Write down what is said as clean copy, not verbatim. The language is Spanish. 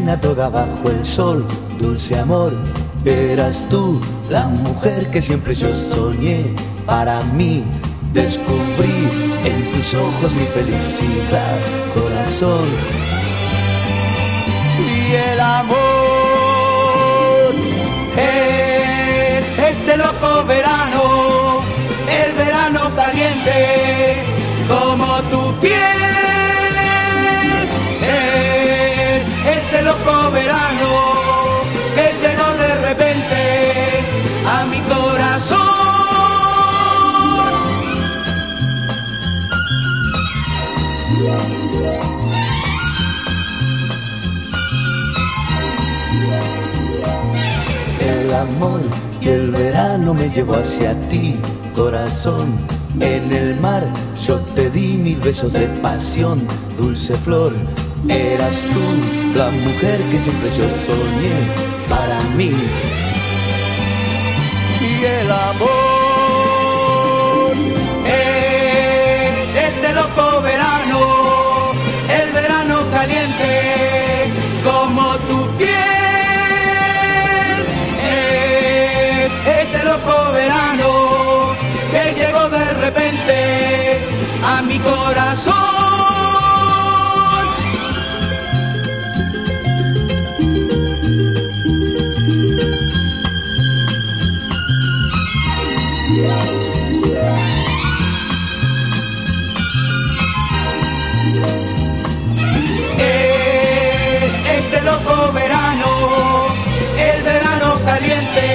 morena toda bajo el sol, dulce amor, eras tú la mujer que siempre yo soñé para mí. Descubrí en tus ojos mi felicidad, corazón. Y el amor es este loco verano, el verano caliente como tu piel. Es este loco verano que llegó de repente a mi corazón. El amor y el verano me llevó hacia ti, corazón. En el mar yo te di 1000 besos de pasión, dulce flor, eras tú la mujer que siempre yo soñé para mí. Y el amor es este loco verano, el verano caliente como tu piel. Es este loco verano que llegó de repente a mi corazón. Es este loco verano, el verano caliente